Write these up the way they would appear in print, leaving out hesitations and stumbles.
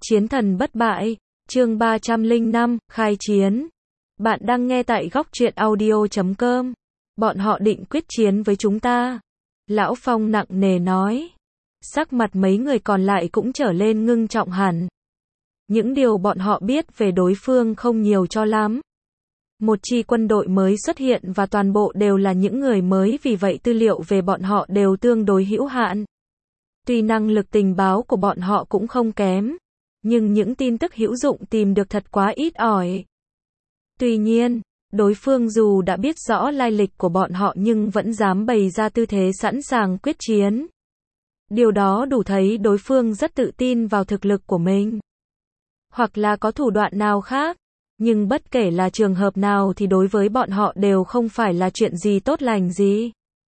Chiến thần bất bại, chương 305, khai chiến. Bạn đang nghe tại góc truyện audio.com. Bọn họ định quyết chiến với chúng ta. Lão Phong nặng nề nói. Sắc mặt mấy người còn lại cũng trở lên ngưng trọng hẳn. Những điều bọn họ biết về đối phương không nhiều cho lắm. Một chi quân đội mới xuất hiện và toàn bộ đều là những người mới, vì vậy tư liệu về bọn họ đều tương đối hữu hạn. Tuy năng lực tình báo của bọn họ cũng không kém, nhưng những tin tức hữu dụng tìm được thật quá ít ỏi. Tuy nhiên, đối phương dù đã biết rõ lai lịch của bọn họ nhưng vẫn dám bày ra tư thế sẵn sàng quyết chiến. Điều đó đủ thấy đối phương rất tự tin vào thực lực của mình. Hoặc là có thủ đoạn nào khác, nhưng bất kể là trường hợp nào thì đối với bọn họ đều không phải là chuyện gì tốt lành gì.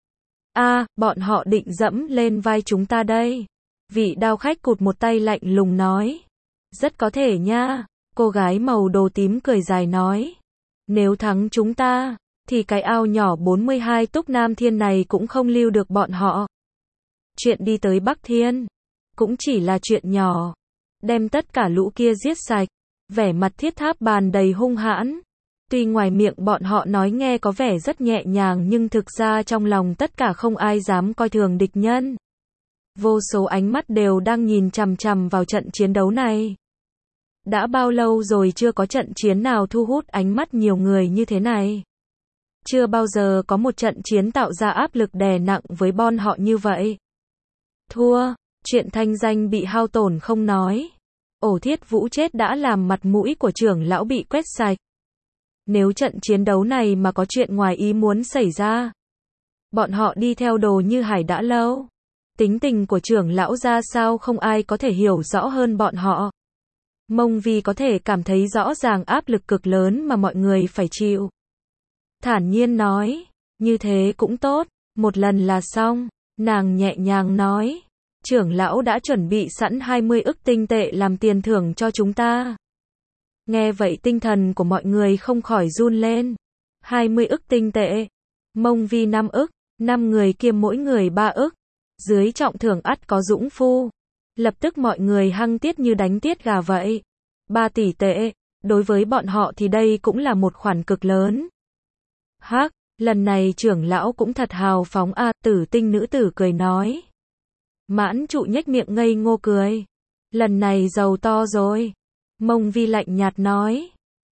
Bọn họ định dẫm lên vai chúng ta đây. Vị đao khách cụt một tay lạnh lùng nói. Rất có thể nha, cô gái màu đồ tím cười dài nói. Nếu thắng chúng ta, thì cái ao nhỏ 42 Túc Nam Thiên này cũng không lưu được bọn họ. Chuyện đi tới Bắc Thiên, cũng chỉ là chuyện nhỏ. Đem tất cả lũ kia giết sạch, vẻ mặt Thiết Tháp Bàn đầy hung hãn. Tuy ngoài miệng bọn họ nói nghe có vẻ rất nhẹ nhàng nhưng thực ra trong lòng tất cả không ai dám coi thường địch nhân. Vô số ánh mắt đều đang nhìn chằm chằm vào trận chiến đấu này. Đã bao lâu rồi chưa có trận chiến nào thu hút ánh mắt nhiều người như thế này. Chưa bao giờ có một trận chiến tạo ra áp lực đè nặng với bọn họ như vậy. Thua, chuyện thanh danh bị hao tổn không nói. Ổ Thiết Vũ chết đã làm mặt mũi của trưởng lão bị quét sạch. Nếu trận chiến đấu này mà có chuyện ngoài ý muốn xảy ra, bọn họ đi theo Đồ Như Hải đã lâu. Tính tình của trưởng lão ra sao không ai có thể hiểu rõ hơn bọn họ. Mông Vi có thể cảm thấy rõ ràng áp lực cực lớn mà mọi người phải chịu. Thản nhiên nói, như thế cũng tốt, một lần là xong. Nàng nhẹ nhàng nói, trưởng lão đã chuẩn bị sẵn 20 ức tinh tệ làm tiền thưởng cho chúng ta. Nghe vậy tinh thần của mọi người không khỏi run lên. 20 ức tinh tệ. Mông Vi 5 ức, 5 người kia mỗi người 3 ức. Dưới trọng thưởng ắt có dũng phu. Lập tức mọi người hăng tiết như đánh tiết gà vậy. 3 tỷ tệ, đối với bọn họ thì đây cũng là một khoản cực lớn. Lần này trưởng lão cũng thật hào phóng Tử Tinh nữ tử cười nói. Mãn Trụ nhếch miệng ngây ngô cười. Lần này giàu to rồi. Mông Vi lạnh nhạt nói.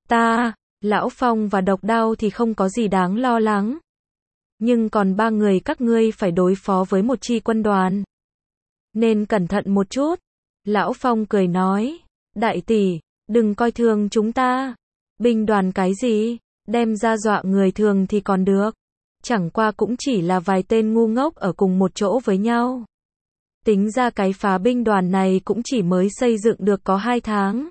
Lão Phong và Độc Đao thì không có gì đáng lo lắng. Nhưng còn 3 người các ngươi phải đối phó với một chi quân đoàn. Nên cẩn thận một chút. Lão Phong cười nói. Đại tỷ, đừng coi thường chúng ta. Binh đoàn cái gì, đem ra dọa người thường thì còn được. Chẳng qua cũng chỉ là vài tên ngu ngốc ở cùng một chỗ với nhau. Tính ra cái phá binh đoàn này cũng chỉ mới xây dựng được có 2 tháng.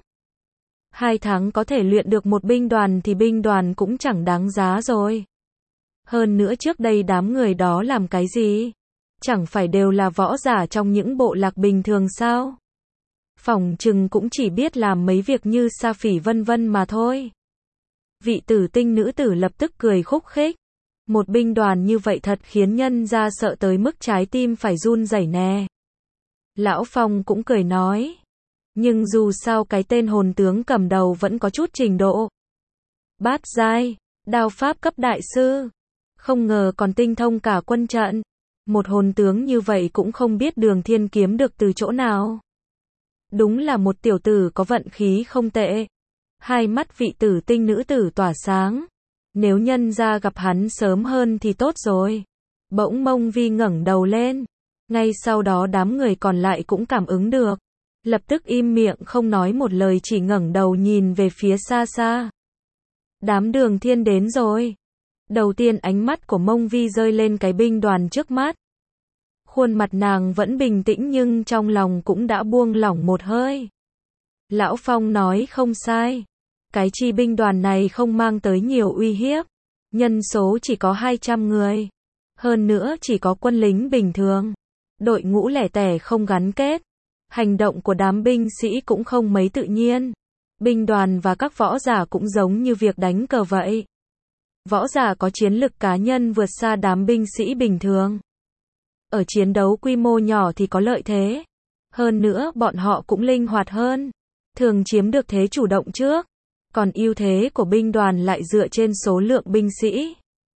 2 tháng có thể luyện được một binh đoàn thì binh đoàn cũng chẳng đáng giá rồi. Hơn nữa trước đây đám người đó làm cái gì? Chẳng phải đều là võ giả trong những bộ lạc bình thường sao? Phỏng chừng cũng chỉ biết làm mấy việc như sa phỉ vân vân mà thôi. Vị Tử Tinh nữ tử lập tức cười khúc khích. Một binh đoàn như vậy thật khiến nhân ra sợ tới mức trái tim phải run rẩy nè. Lão Phong cũng cười nói. Nhưng dù sao cái tên hồn tướng cầm đầu vẫn có chút trình độ. Bát giai, đao pháp cấp đại sư. Không ngờ còn tinh thông cả quân trận. Một hồn tướng như vậy cũng không biết Đường Thiên kiếm được từ chỗ nào. Đúng là một tiểu tử có vận khí không tệ. Hai mắt vị Tử Tinh nữ tử tỏa sáng. Nếu nhân ra gặp hắn sớm hơn thì tốt rồi. Bỗng Mông Vi ngẩng đầu lên. Ngay sau đó đám người còn lại cũng cảm ứng được. Lập tức im miệng không nói một lời, chỉ ngẩng đầu nhìn về phía xa xa. Đám Đường Thiên đến rồi. Đầu tiên ánh mắt của Mông Vi rơi lên cái binh đoàn trước mắt. Khuôn mặt nàng vẫn bình tĩnh nhưng trong lòng cũng đã buông lỏng một hơi. Lão Phong nói không sai. Cái chi binh đoàn này không mang tới nhiều uy hiếp. Nhân số chỉ có 200 người. Hơn nữa chỉ có quân lính bình thường. Đội ngũ lẻ tẻ không gắn kết. Hành động của đám binh sĩ cũng không mấy tự nhiên. Binh đoàn và các võ giả cũng giống như việc đánh cờ vậy. Võ giả có chiến lực cá nhân vượt xa đám binh sĩ bình thường. Ở chiến đấu quy mô nhỏ thì có lợi thế. Hơn nữa bọn họ cũng linh hoạt hơn. thường chiếm được thế chủ động trước, còn ưu thế của binh đoàn lại dựa trên số lượng binh sĩ.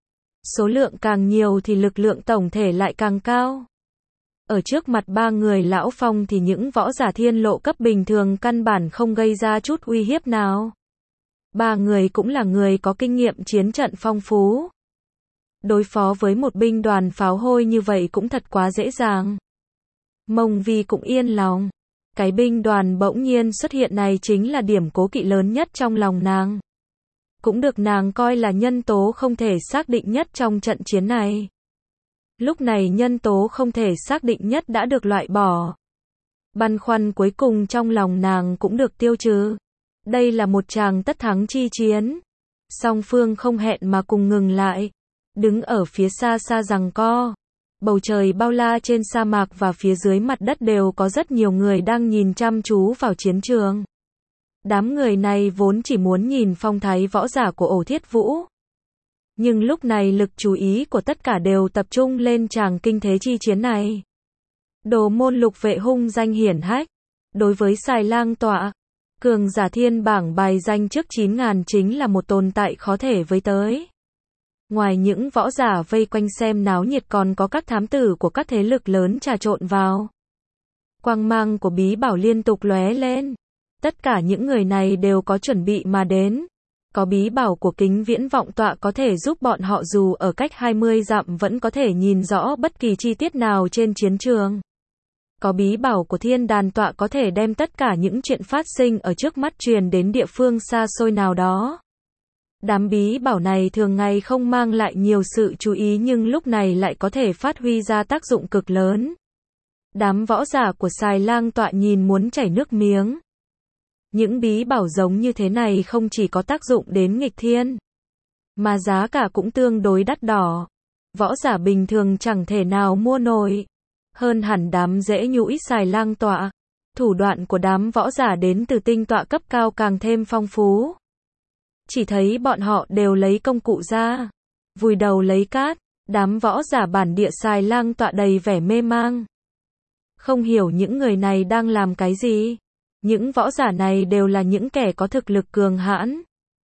Số lượng càng nhiều thì lực lượng tổng thể lại càng cao. Ở trước mặt ba người Lão Phong thì những võ giả thiên lộ cấp bình thường căn bản không gây ra chút uy hiếp nào. Ba người cũng là người có kinh nghiệm chiến trận phong phú. Đối phó với một binh đoàn pháo hôi như vậy cũng thật quá dễ dàng. Mông Vi cũng yên lòng. Cái binh đoàn bỗng nhiên xuất hiện này chính là điểm cố kỵ lớn nhất trong lòng nàng. Cũng được nàng coi là nhân tố không thể xác định nhất trong trận chiến này. Lúc này nhân tố không thể xác định nhất đã được loại bỏ. Băn khoăn cuối cùng trong lòng nàng cũng được tiêu trừ. Đây là một tràng tất thắng chi chiến. Song phương không hẹn mà cùng ngừng lại. Đứng ở phía xa xa giằng co. Bầu trời bao la trên sa mạc và phía dưới mặt đất đều có rất nhiều người đang nhìn chăm chú vào chiến trường. Đám người này vốn chỉ muốn nhìn phong thái võ giả của Ổ Thiết Vũ. Nhưng lúc này lực chú ý của tất cả đều tập trung lên tràng kinh thế chi chiến này. Đồ môn lục vệ hung danh hiển hách. Đối với Xài Lang Tọa, cường giả thiên bảng bài danh trước 9.000 chính là một tồn tại khó thể với tới. Ngoài những võ giả vây quanh xem náo nhiệt còn có các thám tử của các thế lực lớn trà trộn vào. Quang mang của bí bảo liên tục lóe lên. Tất cả những người này đều có chuẩn bị mà đến. Có bí bảo của Kính Viễn Vọng Tọa có thể giúp bọn họ dù ở cách 20 dặm vẫn có thể nhìn rõ bất kỳ chi tiết nào trên chiến trường. Có bí bảo của Thiên Đàn Tọa có thể đem tất cả những chuyện phát sinh ở trước mắt truyền đến địa phương xa xôi nào đó. Đám bí bảo này thường ngày không mang lại nhiều sự chú ý nhưng lúc này lại có thể phát huy ra tác dụng cực lớn. Đám võ giả của Xài Lang Tọa nhìn muốn chảy nước miếng. Những bí bảo giống như thế này không chỉ có tác dụng đến nghịch thiên, mà giá cả cũng tương đối đắt đỏ. Võ giả bình thường chẳng thể nào mua nổi. Hơn hẳn đám dễ nhũi Xài Lang Tọa. Thủ đoạn của đám võ giả đến từ tinh tọa cấp cao càng thêm phong phú. Chỉ thấy bọn họ đều lấy công cụ ra, vùi đầu lấy cát. Đám võ giả bản địa Xài Lang Tọa đầy vẻ mê mang. Không hiểu những người này đang làm cái gì. Những võ giả này đều là những kẻ có thực lực cường hãn.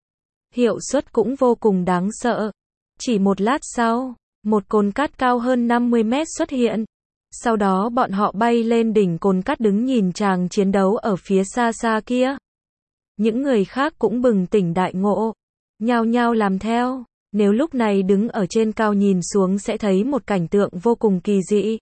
Hiệu suất cũng vô cùng đáng sợ. Chỉ một lát sau, một cồn cát cao hơn 50 mét xuất hiện. Sau đó bọn họ bay lên đỉnh cồn cát đứng nhìn chàng chiến đấu ở phía xa xa kia. Những người khác cũng bừng tỉnh đại ngộ, nhao nhao làm theo. Nếu lúc này đứng ở trên cao nhìn xuống sẽ thấy một cảnh tượng vô cùng kỳ dị.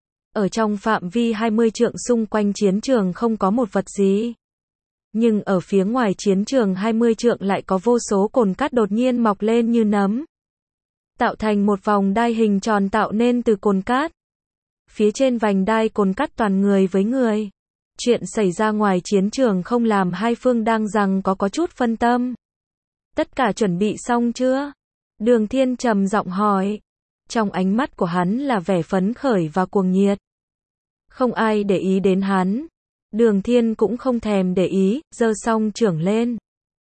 Ở trong phạm vi 20 trượng xung quanh chiến trường không có một vật gì. Nhưng ở phía ngoài chiến trường 20 trượng lại có vô số cồn cát đột nhiên mọc lên như nấm. Tạo thành một vòng đai hình tròn tạo nên từ cồn cát. Phía trên vành đai cồn cát toàn người với người. Chuyện xảy ra ngoài chiến trường không làm hai phương đang rằng có chút phân tâm. Tất cả chuẩn bị xong chưa? Đường Thiên trầm giọng hỏi. Trong ánh mắt của hắn là vẻ phấn khởi và cuồng nhiệt. Không ai để ý đến hắn. Đường Thiên cũng không thèm để ý, giơ song chưởng lên.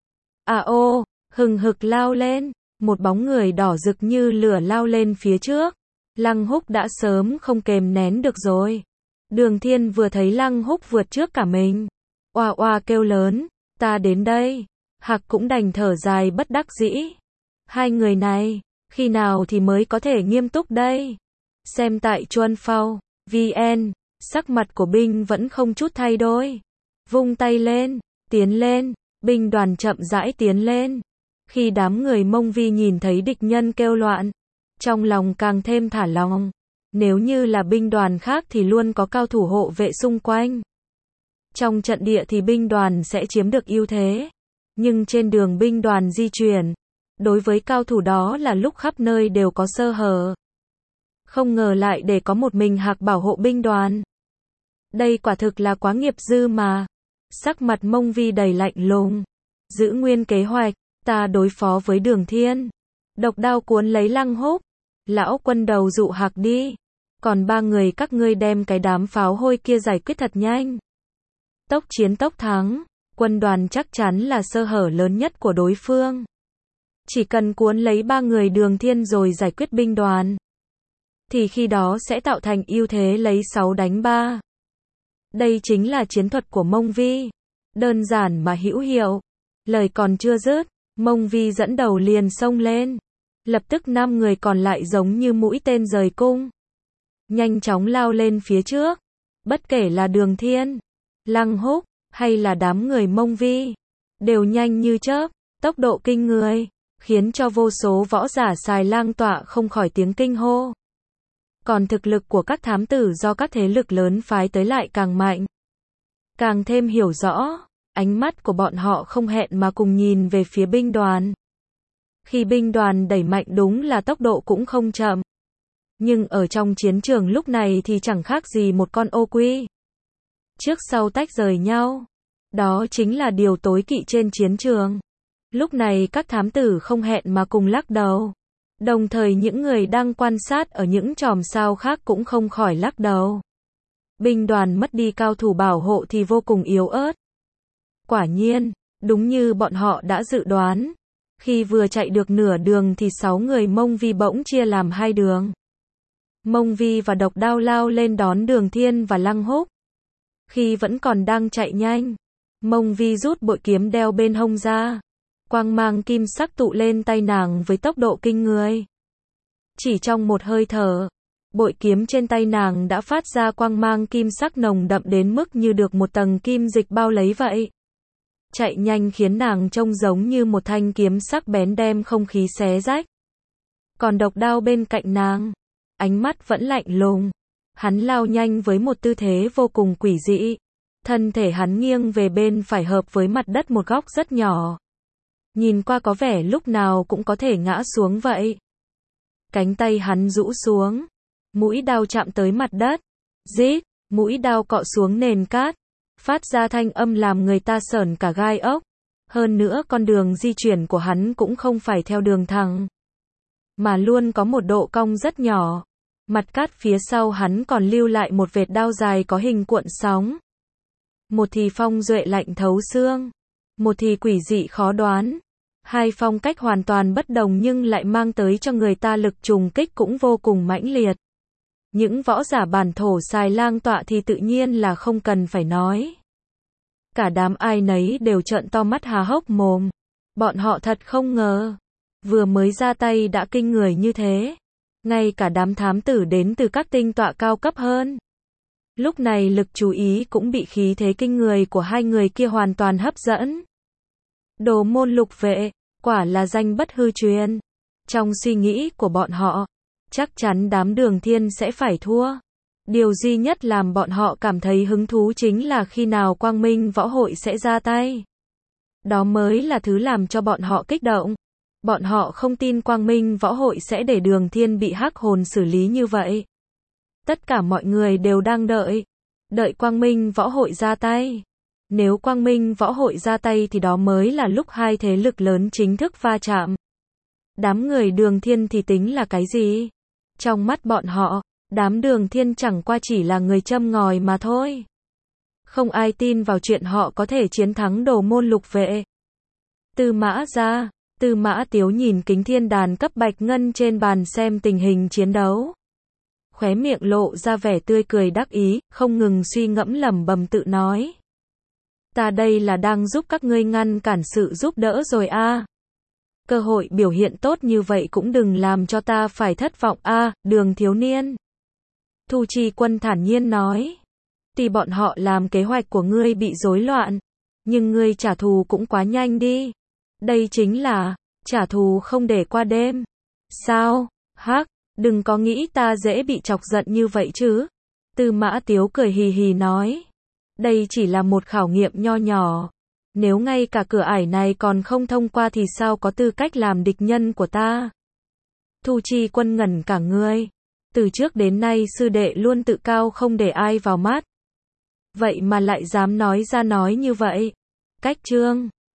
Ô, hừng hực lao lên. Một bóng người đỏ rực như lửa lao lên phía trước. Lăng Húc đã sớm không kềm nén được rồi. Đường Thiên vừa thấy Lăng Húc vượt trước cả mình. Oa oa kêu lớn, ta đến đây. Hạc cũng đành thở dài bất đắc dĩ. Hai người này, khi nào thì mới có thể nghiêm túc đây? Xem tại Chuan Phao, VN, sắc mặt của binh vẫn không chút thay đổi. Vung tay lên, tiến lên, binh đoàn chậm rãi tiến lên. Khi đám người Mông Vi nhìn thấy địch nhân kêu loạn, trong lòng càng thêm thả lỏng. Nếu như là binh đoàn khác thì luôn có cao thủ hộ vệ xung quanh. Trong trận địa thì binh đoàn sẽ chiếm được ưu thế. Nhưng trên đường binh đoàn di chuyển, đối với cao thủ đó là lúc khắp nơi đều có sơ hở. Không ngờ lại để có một mình Hạc bảo hộ binh đoàn. Đây quả thực là quá nghiệp dư mà. Sắc mặt Mông Vi đầy lạnh lùng. Giữ nguyên kế hoạch, ta đối phó với Đường Thiên. Độc đao cuốn lấy Lăng Húc. Lão quân đầu dụ Hạc đi. Còn ba người các ngươi đem cái đám pháo hôi kia giải quyết thật nhanh. Tốc chiến tốc thắng. Quân đoàn chắc chắn là sơ hở lớn nhất của đối phương. Chỉ cần cuốn lấy ba người Đường Thiên rồi giải quyết binh đoàn, thì khi đó sẽ tạo thành ưu thế lấy 6 đánh 3. Đây chính là chiến thuật của Mông Vi. Đơn giản mà hữu hiệu. Lời còn chưa dứt, Mông Vi dẫn đầu liền xông lên. Lập tức 5 người còn lại giống như mũi tên rời cung. Nhanh chóng lao lên phía trước. Bất kể là Đường Thiên, Lăng Húc, hay là đám người Mông Vi, đều nhanh như chớp, tốc độ kinh người, khiến cho vô số võ giả Xài Lang tọa không khỏi tiếng kinh hô. Còn thực lực của các thám tử do các thế lực lớn phái tới lại càng mạnh. Càng thêm hiểu rõ, ánh mắt của bọn họ không hẹn mà cùng nhìn về phía binh đoàn. Khi binh đoàn đẩy mạnh đúng là tốc độ cũng không chậm. Nhưng ở trong chiến trường lúc này thì chẳng khác gì một con ô quy. Trước sau tách rời nhau. Đó chính là điều tối kỵ trên chiến trường. Lúc này các thám tử không hẹn mà cùng lắc đầu. Đồng thời những người đang quan sát ở những chòm sao khác cũng không khỏi lắc đầu. Binh đoàn mất đi cao thủ bảo hộ thì vô cùng yếu ớt. Quả nhiên, đúng như bọn họ đã dự đoán. Khi vừa chạy được nửa đường thì 6 người Mông Vi bỗng chia làm 2 đường. Mông Vi và Độc Đao lao lên đón Đường Thiên và Lăng Húc. Khi vẫn còn đang chạy nhanh, Mông Vi rút bội kiếm đeo bên hông ra. Quang mang kim sắc tụ lên tay nàng với tốc độ kinh người. Chỉ trong một hơi thở, bội kiếm trên tay nàng đã phát ra quang mang kim sắc nồng đậm đến mức như được một tầng kim dịch bao lấy vậy. Chạy nhanh khiến nàng trông giống như một thanh kiếm sắc bén đem không khí xé rách. Còn Độc Đao bên cạnh nàng, ánh mắt vẫn lạnh lùng. Hắn lao nhanh với một tư thế vô cùng quỷ dị. Thân thể hắn nghiêng về bên phải hợp với mặt đất một góc rất nhỏ. Nhìn qua có vẻ lúc nào cũng có thể ngã xuống vậy. Cánh tay hắn rũ xuống. Mũi đao chạm tới mặt đất. Rít, mũi đao cọ xuống nền cát. Phát ra thanh âm làm người ta sởn cả gai ốc. Hơn nữa con đường di chuyển của hắn cũng không phải theo đường thẳng. Mà luôn có một độ cong rất nhỏ. Mặt cát phía sau hắn còn lưu lại một vệt đao dài có hình cuộn sóng. Một thì phong duệ lạnh thấu xương. Một thì quỷ dị khó đoán. Hai phong cách hoàn toàn bất đồng nhưng lại mang tới cho người ta lực trùng kích cũng vô cùng mãnh liệt. Những võ giả bản thổ Xài Lang tọa thì tự nhiên là không cần phải nói. Cả đám ai nấy đều trợn to mắt há hốc mồm. Bọn họ thật không ngờ. Vừa mới ra tay đã kinh người như thế. Ngay cả đám thám tử đến từ các tinh tọa cao cấp hơn. Lúc này lực chú ý cũng bị khí thế kinh người của hai người kia hoàn toàn hấp dẫn. Đồ môn lục vệ, quả là danh bất hư truyền. Trong suy nghĩ của bọn họ, chắc chắn đám Đường Thiên sẽ phải thua. Điều duy nhất làm bọn họ cảm thấy hứng thú chính là khi nào Quang Minh Võ Hội sẽ ra tay. Đó mới là thứ làm cho bọn họ kích động. Bọn họ không tin Quang Minh Võ Hội sẽ để Đường Thiên bị hắc hồn xử lý như vậy. Tất cả mọi người đều đang đợi Quang Minh Võ Hội ra tay. Nếu Quang Minh Võ Hội ra tay thì đó mới là lúc hai thế lực lớn chính thức va chạm. Đám người Đường Thiên thì tính là cái gì? Trong mắt bọn họ, đám Đường Thiên chẳng qua chỉ là người châm ngòi mà thôi. Không ai tin vào chuyện họ có thể chiến thắng Đồ môn lục vệ. Tư Mã gia, Tư Mã Tiếu nhìn kính thiên đàn cấp bạch ngân trên bàn xem tình hình chiến đấu. Khóe miệng lộ ra vẻ tươi cười đắc ý, không ngừng suy ngẫm lẩm bẩm tự nói. Ta đây là đang giúp các ngươi ngăn cản sự giúp đỡ rồi a. Cơ hội biểu hiện tốt như vậy cũng đừng làm cho ta phải thất vọng a, Đường thiếu niên. Thu Chi Quân thản nhiên nói. Tuy bọn họ làm kế hoạch của ngươi bị rối loạn, nhưng ngươi trả thù cũng quá nhanh đi. Đây chính là trả thù không để qua đêm. Sao? Hắc, đừng có nghĩ ta dễ bị chọc giận như vậy chứ. Tư Mã Tiếu cười hì hì nói. Đây chỉ là một khảo nghiệm nho nhỏ. Nếu ngay cả cửa ải này còn không thông qua thì sao có tư cách làm địch nhân của ta? Thu Chi Quân ngẩn cả người. Từ trước đến nay sư đệ luôn tự cao không để ai vào mắt. Vậy mà lại dám nói ra nói như vậy. Cách chương